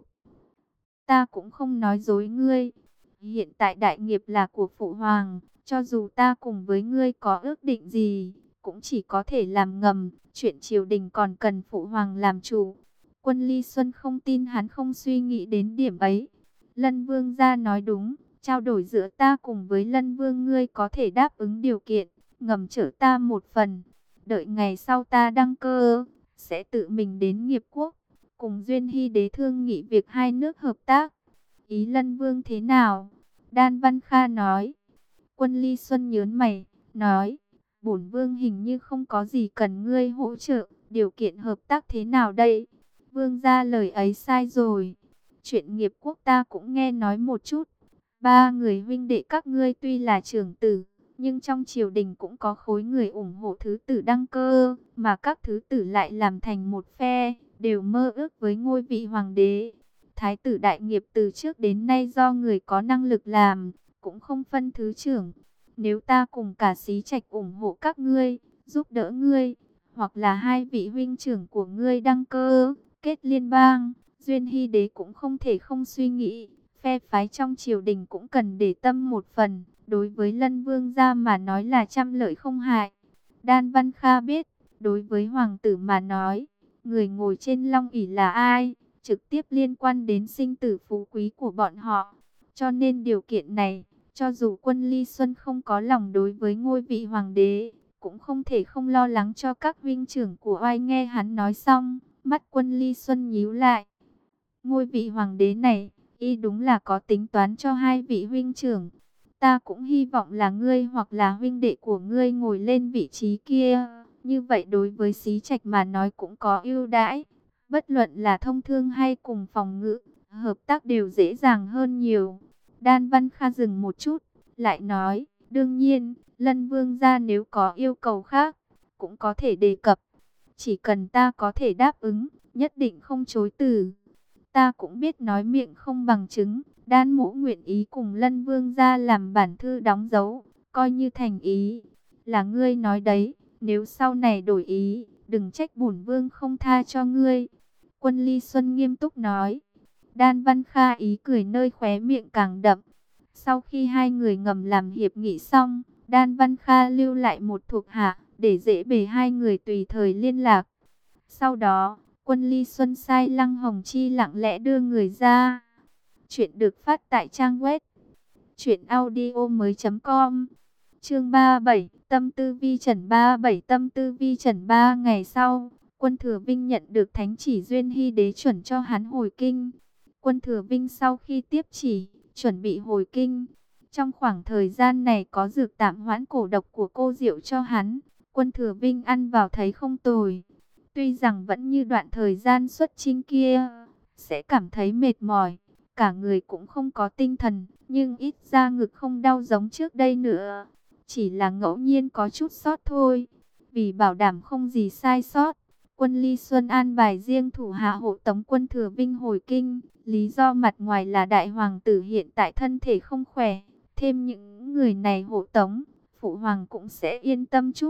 [SPEAKER 1] Ta cũng không nói dối ngươi. Hiện tại đại nghiệp là của phụ hoàng. Cho dù ta cùng với ngươi có ước định gì, cũng chỉ có thể làm ngầm. Chuyện triều đình còn cần phụ hoàng làm chủ. Quân Ly Xuân không tin hắn không suy nghĩ đến điểm ấy. Lân Vương gia nói đúng. Trao đổi giữa ta cùng với Lân Vương ngươi có thể đáp ứng điều kiện, ngầm chở ta một phần. Đợi ngày sau ta đăng cơ, sẽ tự mình đến nghiệp quốc, cùng Duyên Hy đế thương nghị việc hai nước hợp tác. Ý Lân Vương thế nào? Đan Văn Kha nói. Quân Ly Xuân nhớn mày, nói, bổn vương hình như không có gì cần ngươi hỗ trợ, điều kiện hợp tác thế nào đây? Vương gia lời ấy sai rồi. Chuyện nghiệp quốc ta cũng nghe nói một chút. Ba người huynh đệ các ngươi tuy là trưởng tử, nhưng trong triều đình cũng có khối người ủng hộ thứ tử đăng cơ, mà các thứ tử lại làm thành một phe, đều mơ ước với ngôi vị hoàng đế. Thái tử đại nghiệp từ trước đến nay do người có năng lực làm, cũng không phân thứ trưởng. Nếu ta cùng cả Xí Trạch ủng hộ các ngươi, giúp đỡ ngươi, hoặc là hai vị huynh trưởng của ngươi đăng cơ, kết liên bang, Duyên Hy đế cũng không thể không suy nghĩ. Phe phái trong triều đình cũng cần để tâm một phần, đối với Lân Vương gia mà nói là trăm lợi không hại. Đan Văn Kha biết, đối với hoàng tử mà nói, Người ngồi trên long ỷ là ai, trực tiếp liên quan đến sinh tử phú quý của bọn họ. Cho nên điều kiện này, cho dù Quân Ly Xuân không có lòng đối với ngôi vị hoàng đế, cũng không thể không lo lắng cho các huynh trưởng của oai. Nghe hắn nói xong, mắt Quân Ly Xuân nhíu lại. Ngôi vị hoàng đế này, y đúng là có tính toán cho hai vị huynh trưởng. Ta cũng hy vọng là ngươi hoặc là huynh đệ của ngươi ngồi lên vị trí kia. Như vậy đối với Xí Trạch mà nói cũng có ưu đãi. Bất luận là thông thương hay cùng phòng ngự, hợp tác đều dễ dàng hơn nhiều. Đan Văn Kha dừng một chút, lại nói, đương nhiên, Lân Vương gia nếu có yêu cầu khác, cũng có thể đề cập. Chỉ cần ta có thể đáp ứng, nhất định không chối từ. Ta cũng biết nói miệng không bằng chứng, Đan Mỗ nguyện ý cùng Lân Vương gia làm bản thư đóng dấu, coi như thành ý. Là ngươi nói đấy, nếu sau này đổi ý, đừng trách bổn vương không tha cho ngươi. Quân Ly Xuân nghiêm túc nói. Đan Văn Kha ý cười nơi khóe miệng càng đậm. Sau khi hai người ngầm làm hiệp nghị xong, Đan Văn Kha lưu lại một thuộc hạ, để dễ bề hai người tùy thời liên lạc. Sau đó, Quân Ly Xuân sai Lăng Hồng Chi lặng lẽ đưa người ra. Chuyện được phát tại trang web truyện audio mới chấm com. Chương ba mươi bảy, Tâm tư vi trần. Ba mươi bảy Tâm tư vi trần. Ba ngày sau, Quân Thừa Vinh nhận được thánh chỉ Duyên Hy Đế chuẩn cho hắn hồi kinh. Quân Thừa Vinh sau khi tiếp chỉ, chuẩn bị hồi kinh. Trong khoảng thời gian này có dược tạm hoãn cổ độc của cô Diệu cho hắn. Quân Thừa Vinh ăn vào thấy không tồi. Tuy rằng vẫn như đoạn thời gian xuất chinh kia, sẽ cảm thấy mệt mỏi, cả người cũng không có tinh thần, nhưng ít ra ngực không đau giống trước đây nữa. Chỉ là ngẫu nhiên có chút sót thôi. Vì bảo đảm không gì sai sót, Quân Ly Xuân an bài riêng thủ hạ hộ tống Quân Thừa Vinh hồi kinh. Lý do mặt ngoài là đại hoàng tử hiện tại thân thể không khỏe, thêm những người này hộ tống, phụ hoàng cũng sẽ yên tâm chút.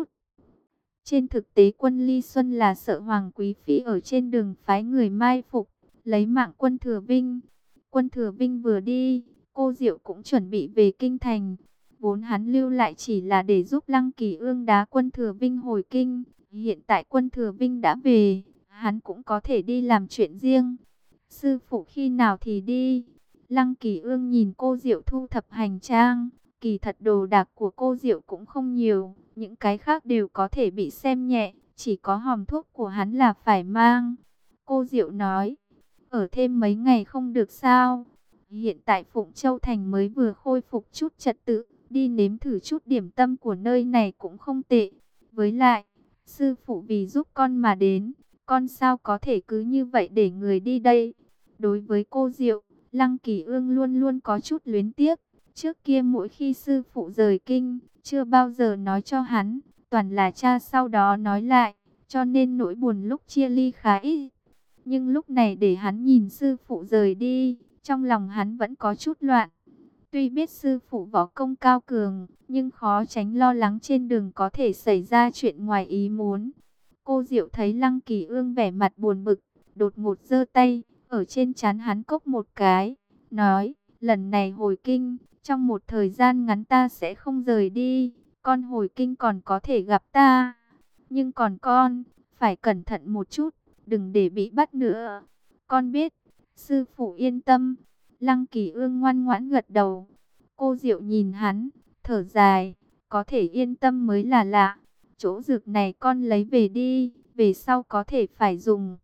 [SPEAKER 1] Trên thực tế Quân Ly Xuân là sợ Hoàng Quý Phi ở trên đường phái người mai phục, lấy mạng Quân Thừa Vinh. Quân Thừa Vinh vừa đi, cô Diệu cũng chuẩn bị về kinh thành. Vốn hắn lưu lại chỉ là để giúp Lăng Kỳ Ương đá Quân Thừa Vinh hồi kinh. Hiện tại Quân Thừa Vinh đã về, hắn cũng có thể đi làm chuyện riêng. Sư phụ khi nào thì đi? Lăng Kỳ Ương nhìn cô Diệu thu thập hành trang. Kỳ thật đồ đạc của cô Diệu cũng không nhiều, những cái khác đều có thể bị xem nhẹ, chỉ có hòm thuốc của hắn là phải mang. Cô Diệu nói, ở thêm mấy ngày không được sao? Hiện tại Phụng Châu Thành mới vừa khôi phục chút trật tự, đi nếm thử chút điểm tâm của nơi này cũng không tệ. Với lại, sư phụ vì giúp con mà đến, con sao có thể cứ như vậy để người đi đây? Đối với cô Diệu, Lăng Kỳ Ương luôn luôn có chút luyến tiếc. Trước kia mỗi khi sư phụ rời kinh, chưa bao giờ nói cho hắn, toàn là cha sau đó nói lại, cho nên nỗi buồn lúc chia ly khá ít. Nhưng lúc này để hắn nhìn sư phụ rời đi, trong lòng hắn vẫn có chút loạn. Tuy biết sư phụ võ công cao cường, nhưng khó tránh lo lắng trên đường có thể xảy ra chuyện ngoài ý muốn. Cô Diệu thấy Lăng Kỳ Ương vẻ mặt buồn bực, đột ngột giơ tay, ở trên trán hắn cốc một cái, nói, lần này hồi kinh, trong một thời gian ngắn ta sẽ không rời đi, con hồi kinh còn có thể gặp ta. Nhưng còn con, phải cẩn thận một chút, đừng để bị bắt nữa. Con biết, sư phụ yên tâm. Lăng Kỳ Ương ngoan ngoãn gật đầu. Cô Diệu nhìn hắn, thở dài, có thể yên tâm mới là lạ. Chỗ dược này con lấy về đi, về sau có thể phải dùng.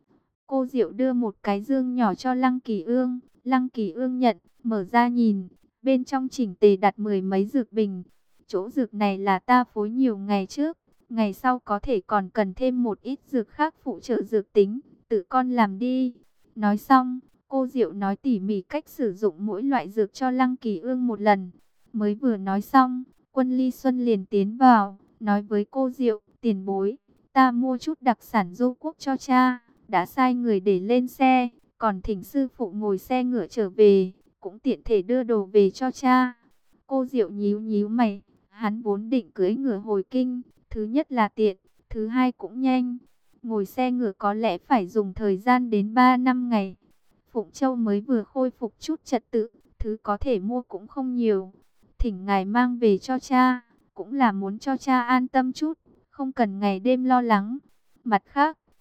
[SPEAKER 1] Cô Diệu đưa một cái dương nhỏ cho Lăng Kỳ Ương. Lăng Kỳ Ương nhận, mở ra nhìn. Bên trong chỉnh tề đặt mười mấy dược bình. Chỗ dược này là ta phối nhiều ngày trước. Ngày sau có thể còn cần thêm một ít dược khác phụ trợ dược tính. Tự con làm đi. Nói xong, cô Diệu nói tỉ mỉ cách sử dụng mỗi loại dược cho Lăng Kỳ Ương một lần. Mới vừa nói xong, Quân Ly Xuân liền tiến vào, nói với cô Diệu, tiền bối, ta mua chút đặc sản Du Quốc cho cha, đã sai người để lên xe, còn thỉnh sư phụ ngồi xe ngựa trở về, cũng tiện thể đưa đồ về cho cha. Cô Diệu nhíu nhíu mày, hắn vốn định cưỡi ngựa hồi kinh, thứ nhất là tiện, thứ hai cũng nhanh. Ngồi xe ngựa có lẽ phải dùng thời gian đến ba năm ngày. Phụng Châu mới vừa khôi phục chút trật tự, thứ có thể mua cũng không nhiều. Thỉnh ngài mang về cho cha, cũng là muốn cho cha an tâm chút, không cần ngày đêm lo lắng. Mặt khác,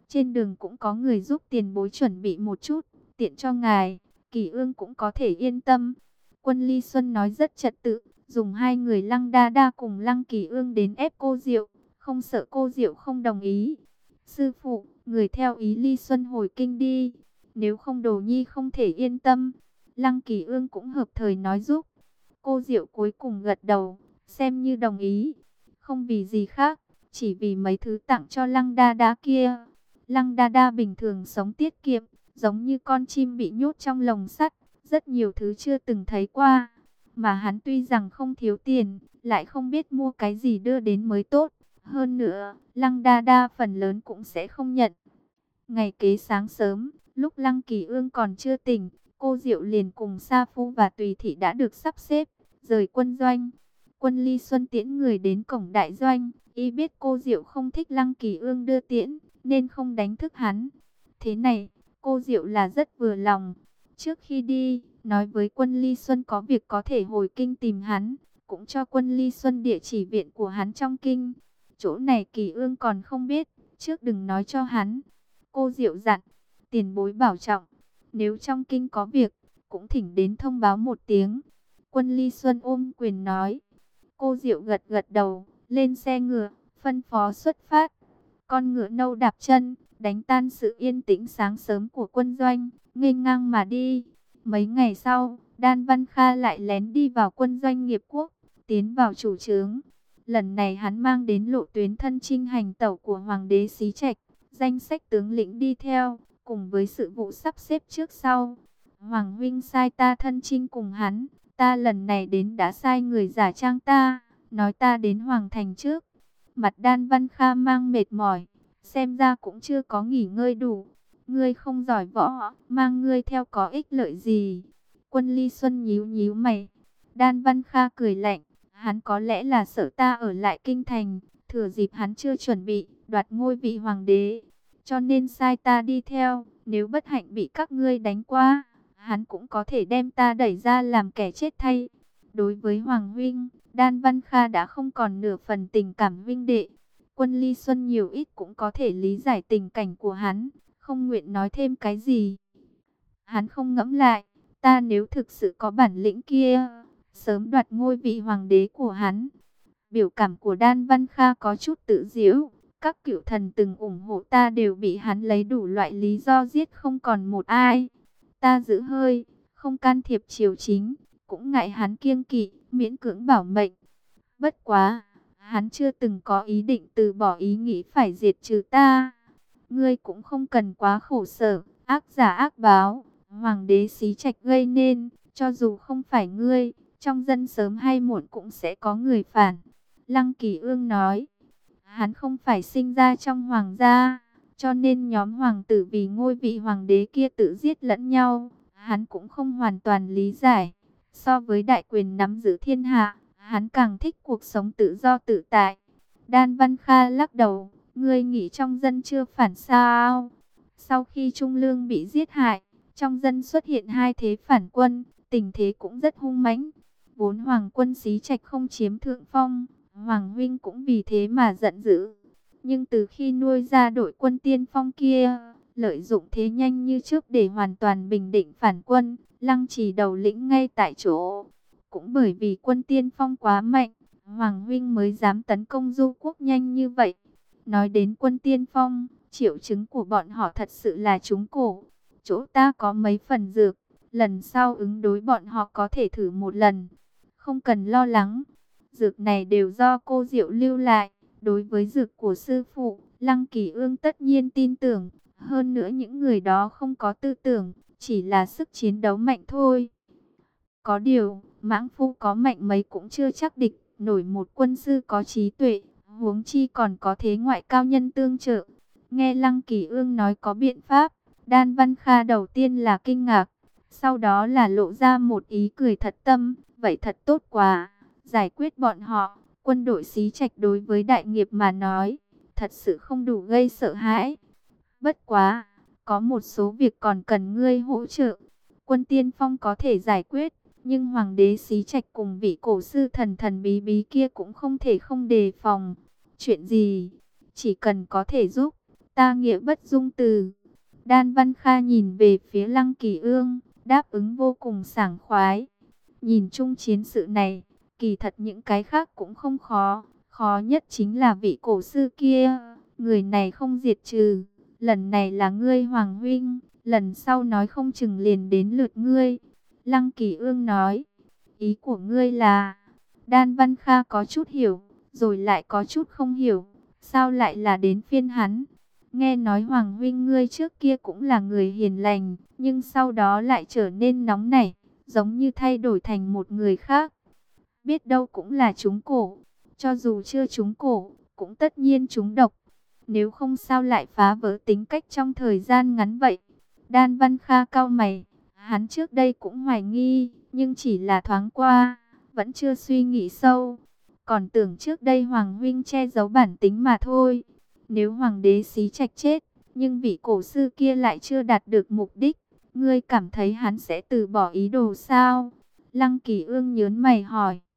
[SPEAKER 1] Trên đường cũng có người giúp tiền bối chuẩn bị một chút, tiện cho ngài, Kỳ Ương cũng có thể yên tâm. Quân Ly Xuân nói rất trật tự, dùng hai người Lăng Đa Đa cùng Lăng Kỳ Ương đến ép cô Diệu, không sợ cô Diệu không đồng ý. Sư phụ, người theo ý Ly Xuân hồi kinh đi, nếu không Đồ Nhi không thể yên tâm. Lăng Kỳ Ương cũng hợp thời nói giúp. Cô Diệu cuối cùng gật đầu, xem như đồng ý, không vì gì khác, chỉ vì mấy thứ tặng cho Lăng Đa Đa kia. Lăng Đa Đa bình thường sống tiết kiệm, giống như con chim bị nhốt trong lồng sắt, rất nhiều thứ chưa từng thấy qua. Mà hắn tuy rằng không thiếu tiền, lại không biết mua cái gì đưa đến mới tốt. Hơn nữa, Lăng Đa Đa phần lớn cũng sẽ không nhận. Ngày kế sáng sớm, lúc Lăng Kỳ Ương còn chưa tỉnh, cô Diệu liền cùng Sa Phu và Tùy Thị đã được sắp xếp, rời quân doanh. Quân Ly Xuân tiễn người đến cổng đại doanh, y biết cô Diệu không thích Lăng Kỳ Ương đưa tiễn, nên không đánh thức hắn. Thế này, cô Diệu là rất vừa lòng. Trước khi đi, nói với Quân Ly Xuân có việc có thể hồi kinh tìm hắn, cũng cho Quân Ly Xuân địa chỉ viện của hắn trong kinh. Chỗ này Kỳ Ương còn không biết, trước đừng nói cho hắn. Cô Diệu dặn, tiền bối bảo trọng, nếu trong kinh có việc, cũng thỉnh đến thông báo một tiếng. Quân Ly Xuân ôm quyền nói. Cô Diệu gật gật đầu, lên xe ngựa, phân phó xuất phát. Con ngựa nâu đạp chân, đánh tan sự yên tĩnh sáng sớm của quân doanh, nghênh ngang mà đi. Mấy ngày sau, Đan Văn Kha lại lén đi vào quân doanh Nghiệp Quốc, tiến vào chủ trướng. Lần này hắn mang đến lộ tuyến thân chinh hành tẩu của Hoàng đế Xí Trạch, danh sách tướng lĩnh đi theo, cùng với sự vụ sắp xếp trước sau. Hoàng huynh sai ta thân chinh cùng hắn, ta lần này đến đã sai người giả trang ta, nói ta đến Hoàng thành trước. Mặt Đan Văn Kha mang mệt mỏi, xem ra cũng chưa có nghỉ ngơi đủ. Ngươi không giỏi võ, mang ngươi theo có ích lợi gì? Quân Ly Xuân nhíu nhíu mày. Đan Văn Kha cười lạnh, hắn có lẽ là sợ ta ở lại kinh thành, thừa dịp hắn chưa chuẩn bị, đoạt ngôi vị hoàng đế. Cho nên sai ta đi theo, nếu bất hạnh bị các ngươi đánh qua, hắn cũng có thể đem ta đẩy ra làm kẻ chết thay. Đối với Hoàng huynh, Đan Văn Kha đã không còn nửa phần tình cảm huynh đệ. Quân Ly Xuân nhiều ít cũng có thể lý giải tình cảnh của hắn, không nguyện nói thêm cái gì. Hắn không ngẫm lại, ta nếu thực sự có bản lĩnh kia, sớm đoạt ngôi vị hoàng đế của hắn. Biểu cảm của Đan Văn Kha có chút tự giễu. Các cựu thần từng ủng hộ ta đều bị hắn lấy đủ loại lý do giết không còn một ai. Ta giữ hơi, không can thiệp triều chính, cũng ngại hắn kiêng kỵ, miễn cưỡng bảo mệnh. Bất quá, hắn chưa từng có ý định từ bỏ ý nghĩ phải diệt trừ ta. Ngươi cũng không cần quá khổ sở, ác giả ác báo, Hoàng đế Xí Trạch gây nên, cho dù không phải ngươi, trong dân sớm hay muộn cũng sẽ có người phản. Lăng Kỳ Ương nói. Hắn không phải sinh ra trong hoàng gia, cho nên nhóm hoàng tử vì ngôi vị hoàng đế kia tự giết lẫn nhau, hắn cũng không hoàn toàn lý giải. So với đại quyền nắm giữ thiên hạ, hắn càng thích cuộc sống tự do tự tại. Đan Văn Kha lắc đầu, ngươi nghĩ trong dân chưa phản sao? Sau khi Trung Lương bị giết hại, trong dân xuất hiện hai thế phản quân, tình thế cũng rất hung mãnh. Vốn hoàng quân Xí Trạch không chiếm thượng phong, Hoàng huynh cũng vì thế mà giận dữ. Nhưng từ khi nuôi ra đội quân tiên phong kia, lợi dụng thế nhanh như trước để hoàn toàn bình định phản quân, Lăng Trì đầu lĩnh ngay tại chỗ. Cũng bởi vì quân tiên phong quá mạnh, Hoàng huynh mới dám tấn công Du Quốc nhanh như vậy. Nói đến quân tiên phong, triệu chứng của bọn họ thật sự là trúng cổ. Chỗ ta có mấy phần dược, lần sau ứng đối bọn họ có thể thử một lần. Không cần lo lắng. Dược này đều do cô Diệu lưu lại. Đối với dược của sư phụ, Lăng Kỳ Ương tất nhiên tin tưởng. Hơn nữa những người đó không có tư tưởng, chỉ là sức chiến đấu mạnh thôi. Có điều, mãng phu có mạnh mấy cũng chưa chắc địch nổi một quân sư có trí tuệ, huống chi còn có thế ngoại cao nhân tương trợ. Nghe Lăng Kỳ Ương nói có biện pháp, Đan Văn Kha đầu tiên là kinh ngạc, sau đó là lộ ra một ý cười thật tâm, vậy thật tốt quá. Giải quyết bọn họ, quân đội Xí Trạch đối với đại nghiệp mà nói, thật sự không đủ gây sợ hãi. Bất quá, có một số việc còn cần ngươi hỗ trợ. Quân tiên phong có thể giải quyết, nhưng Hoàng đế Xí Trạch cùng vị cổ sư thần thần bí bí kia cũng không thể không đề phòng. Chuyện gì? Chỉ cần có thể giúp, ta nghĩa bất dung từ. Đan Văn Kha nhìn về phía Lăng Kỳ Ương, đáp ứng vô cùng sảng khoái. Nhìn chung chiến sự này, kỳ thật những cái khác cũng không khó. Khó nhất chính là vị cổ sư kia. Người này không diệt trừ. Lần này là ngươi Hoàng huynh, lần sau nói không chừng liền đến lượt ngươi. Lăng Kỳ Ương nói, ý của ngươi là... Đan Văn Kha có chút hiểu, rồi lại có chút không hiểu. Sao lại là đến phiên hắn? Nghe nói Hoàng huynh ngươi trước kia cũng là người hiền lành, nhưng sau đó lại trở nên nóng nảy, giống như thay đổi thành một người khác. Biết đâu cũng là trúng cổ, cho dù chưa trúng cổ, cũng tất nhiên trúng độc. Nếu không sao lại phá vỡ tính cách trong thời gian ngắn vậy? Đan Văn Kha cau mày, hắn trước đây cũng hoài nghi, nhưng chỉ là thoáng qua, vẫn chưa suy nghĩ sâu. Còn tưởng trước đây Hoàng huynh che giấu bản tính mà thôi. Nếu Hoàng đế Xí Trạch chết, nhưng vị cổ sư kia lại chưa đạt được mục đích, ngươi cảm thấy hắn sẽ từ bỏ ý đồ sao? Lăng Kỳ Ương nhớn mày hỏi.